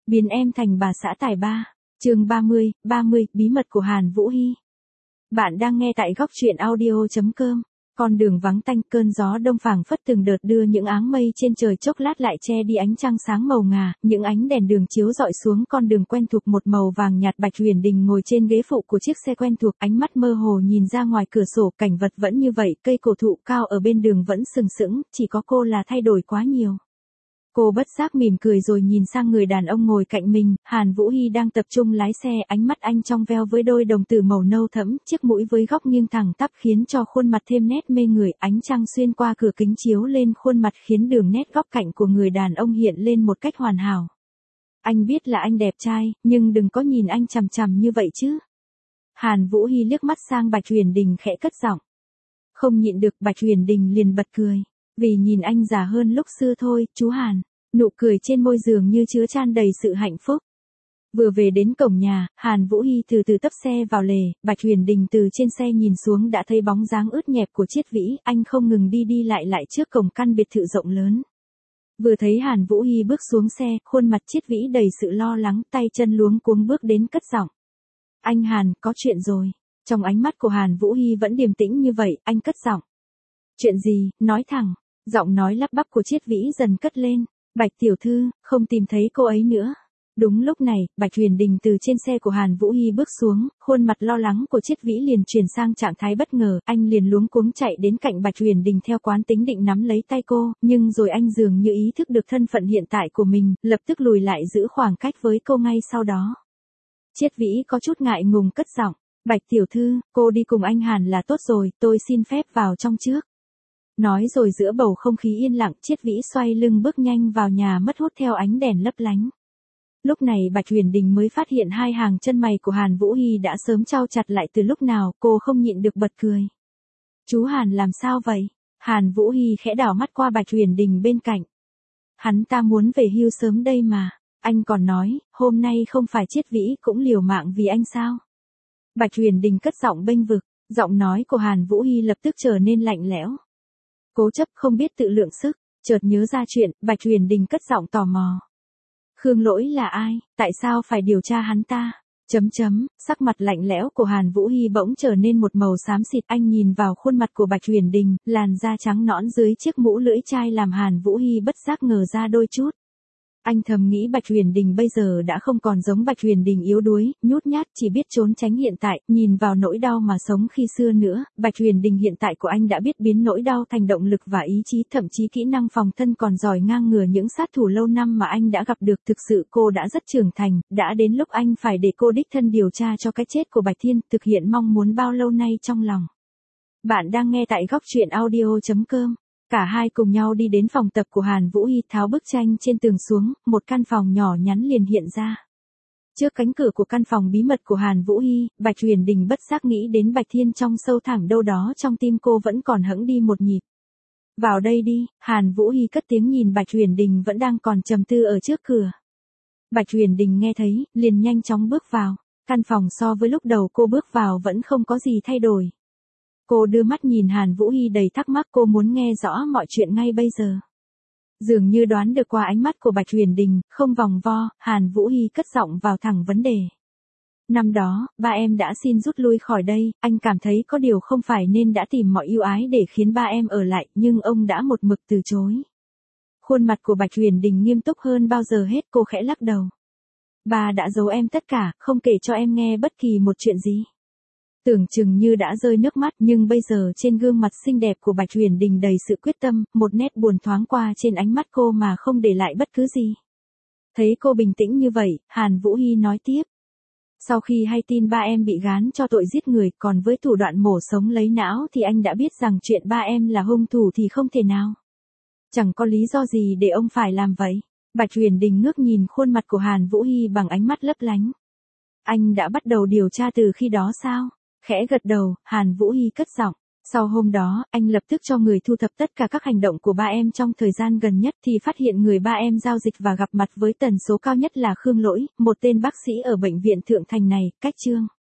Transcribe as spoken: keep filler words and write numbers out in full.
Biến em thành bà xã tài ba. Chương ba mươi, ba mươi, bí mật của Hàn Vũ Hy. Bạn đang nghe tại góc truyện audio chấm com. Con đường vắng tanh, cơn gió đông phảng phất từng đợt đưa những áng mây trên trời chốc lát lại che đi ánh trăng sáng màu ngà, những ánh đèn đường chiếu rọi xuống con đường quen thuộc một màu vàng nhạt. Bạch Huyền Đình ngồi trên ghế phụ của chiếc xe quen thuộc, ánh mắt mơ hồ nhìn ra ngoài cửa sổ, cảnh vật vẫn như vậy, cây cổ thụ cao ở bên đường vẫn sừng sững, chỉ có cô là thay đổi quá nhiều. Cô bất giác mỉm cười rồi nhìn sang người đàn ông ngồi cạnh mình, Hàn Vũ Hy đang tập trung lái xe, ánh mắt anh trong veo với đôi đồng tử màu nâu thẫm, chiếc mũi với góc nghiêng thẳng tắp khiến cho khuôn mặt thêm nét mê người, ánh trăng xuyên qua cửa kính chiếu lên khuôn mặt khiến đường nét góc cạnh của người đàn ông hiện lên một cách hoàn hảo. Anh biết là anh đẹp trai, nhưng đừng có nhìn anh chằm chằm như vậy chứ. Hàn Vũ Hy liếc mắt sang Bạch Huyền Đình khẽ cất giọng. Không nhịn được, Bạch Huyền Đình liền bật cười. Vì nhìn anh già hơn lúc xưa thôi, chú Hàn. Nụ cười trên môi dường như chứa chan đầy sự hạnh phúc. Vừa về đến cổng nhà, Hàn Vũ Hy từ từ tấp xe vào lề, Bạch Huyền Đình từ trên xe nhìn xuống đã thấy bóng dáng ướt nhẹp của Triết Vĩ, anh không ngừng đi đi lại lại trước cổng căn biệt thự rộng lớn. Vừa thấy Hàn Vũ Hy bước xuống xe, khuôn mặt Triết Vĩ đầy sự lo lắng, tay chân luống cuống bước đến cất giọng. Anh Hàn, có chuyện rồi. Trong ánh mắt của Hàn Vũ Hy vẫn điềm tĩnh như vậy, anh cất giọng. Chuyện gì, nói thẳng. Giọng nói lắp bắp của Triết Vĩ dần cất lên. Bạch tiểu thư, không tìm thấy cô ấy nữa. Đúng lúc này, Bạch Huyền Đình từ trên xe của Hàn Vũ Hy bước xuống, khuôn mặt lo lắng của Triết Vĩ liền chuyển sang trạng thái bất ngờ, anh liền luống cuống chạy đến cạnh Bạch Huyền Đình theo quán tính định nắm lấy tay cô, nhưng rồi anh dường như ý thức được thân phận hiện tại của mình, lập tức lùi lại giữ khoảng cách với cô ngay sau đó. Triết Vĩ có chút ngại ngùng cất giọng, Bạch tiểu thư, cô đi cùng anh Hàn là tốt rồi, tôi xin phép vào trong trước. Nói rồi giữa bầu không khí yên lặng, Triết Vĩ xoay lưng bước nhanh vào nhà mất hút theo ánh đèn lấp lánh. Lúc này Bạch Huyền Đình mới phát hiện hai hàng chân mày của Hàn Vũ Hy đã sớm trao chặt lại từ lúc nào, cô không nhịn được bật cười. Chú Hàn làm sao vậy? Hàn Vũ Hy khẽ đảo mắt qua Bạch Huyền Đình bên cạnh. Hắn ta muốn về hưu sớm đây mà, anh còn nói, hôm nay không phải Triết Vĩ cũng liều mạng vì anh sao? Bạch Huyền Đình cất giọng bênh vực, giọng nói của Hàn Vũ Hy lập tức trở nên lạnh lẽo. Cố chấp không biết tự lượng sức, chợt nhớ ra chuyện, Bạch Huyền Đình cất giọng tò mò. Khương Lỗi là ai, tại sao phải điều tra hắn ta? Chấm chấm, sắc mặt lạnh lẽo của Hàn Vũ Hy bỗng trở nên một màu xám xịt, anh nhìn vào khuôn mặt của Bạch Huyền Đình, làn da trắng nõn dưới chiếc mũ lưỡi chai làm Hàn Vũ Hy bất giác ngờ ra đôi chút. Anh thầm nghĩ Bạch Huyền Đình bây giờ đã không còn giống Bạch Huyền Đình yếu đuối, nhút nhát, chỉ biết trốn tránh hiện tại, nhìn vào nỗi đau mà sống khi xưa nữa. Bạch Huyền Đình hiện tại của anh đã biết biến nỗi đau thành động lực và ý chí, thậm chí kỹ năng phòng thân còn giỏi ngang ngửa những sát thủ lâu năm mà anh đã gặp được. Thực sự cô đã rất trưởng thành, đã đến lúc anh phải để cô đích thân điều tra cho cái chết của Bạch Thiên, thực hiện mong muốn bao lâu nay trong lòng. Bạn đang nghe tại góc truyện audio chấm com. Cả hai cùng nhau đi đến phòng tập của Hàn Vũ Hy, tháo bức tranh trên tường xuống, một căn phòng nhỏ nhắn liền hiện ra. Trước cánh cửa của căn phòng bí mật của Hàn Vũ Hy, Bạch Huyền Đình bất giác nghĩ đến Bạch Thiên, trong sâu thẳm đâu đó trong tim cô vẫn còn hững đi một nhịp. Vào đây đi, Hàn Vũ Hy cất tiếng nhìn Bạch Huyền Đình vẫn đang còn trầm tư ở trước cửa. Bạch Huyền Đình nghe thấy, liền nhanh chóng bước vào. Căn phòng so với lúc đầu cô bước vào vẫn không có gì thay đổi. Cô đưa mắt nhìn Hàn Vũ Hy đầy thắc mắc, cô muốn nghe rõ mọi chuyện ngay bây giờ. Dường như đoán được qua ánh mắt của Bạch Huyền Đình, không vòng vo, Hàn Vũ Hy cất giọng vào thẳng vấn đề. Năm đó, ba em đã xin rút lui khỏi đây, anh cảm thấy có điều không phải nên đã tìm mọi ưu ái để khiến ba em ở lại, nhưng ông đã một mực từ chối. Khuôn mặt của Bạch Huyền Đình nghiêm túc hơn bao giờ hết, cô khẽ lắc đầu. Ba đã giấu em tất cả, không kể cho em nghe bất kỳ một chuyện gì. Tưởng chừng như đã rơi nước mắt, nhưng bây giờ trên gương mặt xinh đẹp của Bạch Huyền Đình đầy sự quyết tâm, một nét buồn thoáng qua trên ánh mắt cô mà không để lại bất cứ gì. Thấy cô bình tĩnh như vậy, Hàn Vũ Hy nói tiếp. Sau khi hay tin ba em bị gán cho tội giết người, còn với thủ đoạn mổ sống lấy não, thì anh đã biết rằng chuyện ba em là hung thủ thì không thể nào. Chẳng có lý do gì để ông phải làm vậy. Bạch Huyền Đình ngước nhìn khuôn mặt của Hàn Vũ Hy bằng ánh mắt lấp lánh. Anh đã bắt đầu điều tra từ khi đó sao? Khẽ gật đầu, Hàn Vũ Hy cất giọng. Sau hôm đó, anh lập tức cho người thu thập tất cả các hành động của ba em trong thời gian gần nhất, thì phát hiện người ba em giao dịch và gặp mặt với tần số cao nhất là Khương Lỗi, một tên bác sĩ ở bệnh viện Thượng Thành này, cách Trương